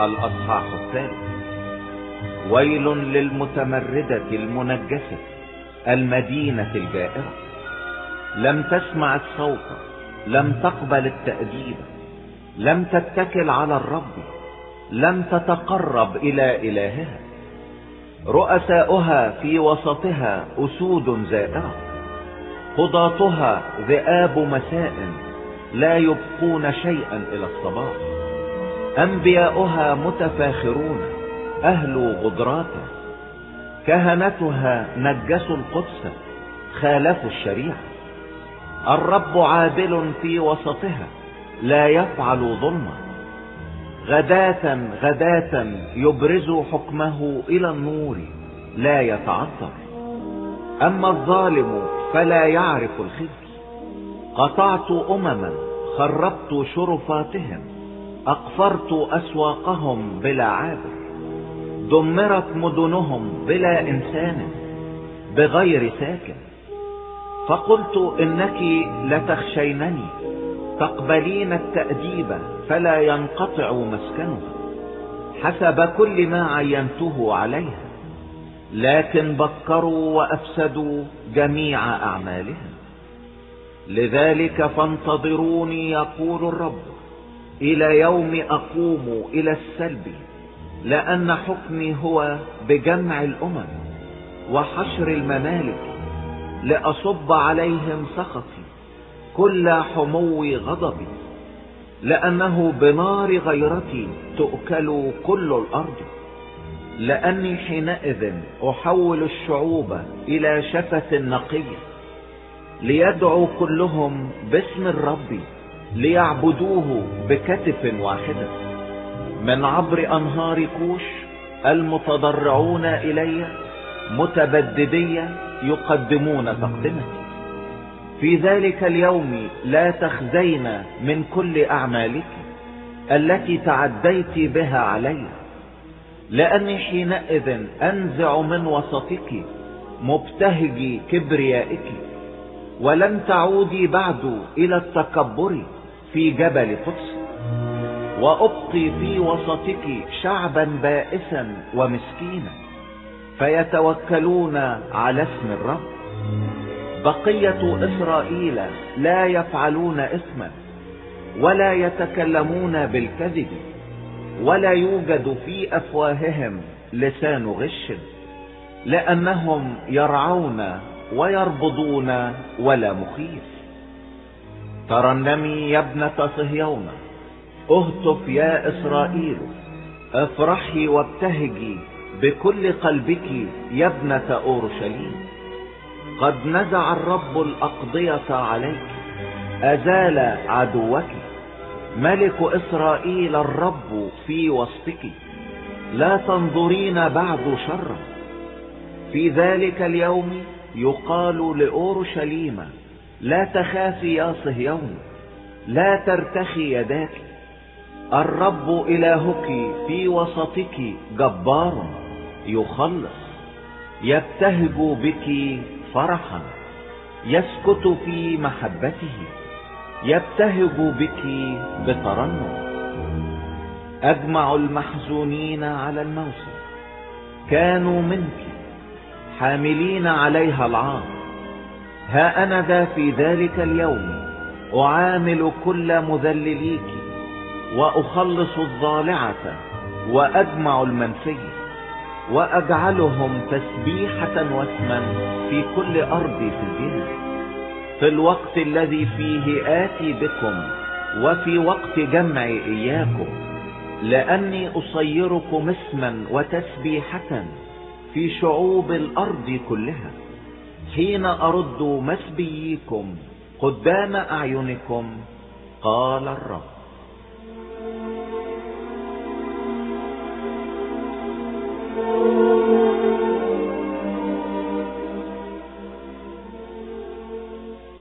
الأصحاح 3. ويل للمتمردة المنجسة المدينة الجائرة، لم تسمع الصوت، لم تقبل التأديب، لم تتكل على الرب، لم تتقرب إلى إلهها. رؤساؤها في وسطها أسود زائرة، قضاتها ذئاب مساء لا يبقون شيئا إلى الصباح. أنبياؤها متفاخرون أهل غدراته، كهنتها نجسوا القدس خالفوا الشريعة. الرب عادل في وسطها لا يفعل ظلما، غداة غداة يبرز حكمه إلى النور لا يتعثر. أما الظالم فلا يعرف الخزي، قطعت أمما خربت شرفاتهم، أقفرت أسواقهم بلا عابر، دمرت مدنهم بلا إنسان بغير ساكن. فقلت إنك لتخشينني، تقبلين التأديب فلا ينقطع مسكنه حسب كل ما عينته عليها، لكن بكروا وأفسدوا جميع أعمالهم. لذلك فانتظروني يقول الرب، إلى يوم أقوم إلى السلب، لأن حكمي هو بجمع الأمم وحشر الممالك، لأصب عليهم سخطي كل حمو غضبي، لأنه بنار غيرتي تؤكل كل الأرض. لأني حينئذ أحول الشعوب إلى شفة نقية، ليدعوا كلهم باسم الرب، ليعبدوه بكتف واحدة. من عبر أنهار كوش المتضرعون إلي متبددية يقدمون تقدمتي. في ذلك اليوم لا تخزين من كل أعمالك التي تعديت بها علي، لأني حينئذ أنزع من وسطك مبتهج كبريائك، ولن تعودي بعد إلى التكبر في جبل قدس. وأبقي في وسطك شعبا بائسا ومسكينا، فيتوكلون على اسم الرب. بقية إسرائيل لا يفعلون إثما، ولا يتكلمون بالكذب، ولا يوجد في أفواههم لسان غش، لأنهم يرعون ويربضون ولا مخيف. ترنمي يا ابنة صهيون، اهتف يا إسرائيل، افرحي وابتهجي بكل قلبك يا ابنة أورشليم. قد نزع الرب الأقضية عليك، أزال عدوك، ملك إسرائيل الرب في وسطك، لا تنظرين بعد شرا. في ذلك اليوم يقال لأورشليم، لا تخافي يا صهيون، لا ترتخي يداك، الرب إلهك في وسطك جبار يخلص، يبتهج بك فرحا، يسكت في محبته، يبتهج بك بترنم. أجمع المحزونين على الموسم كانوا منك، حاملين عليها العار. ها أنا ذا في ذلك اليوم أعامل كل مذلليك، وأخلص الضالعة وأجمع المنسية، وأجعلهم تسبيحة واسما في كل أرض في الجهة. في الوقت الذي فيه آتي بكم، وفي وقت جمع إياكم، لأني أصيركم اسما وتسبيحة في شعوب الأرض كلها، حين أرد مسبيكم قدام أعينكم، قال الرب.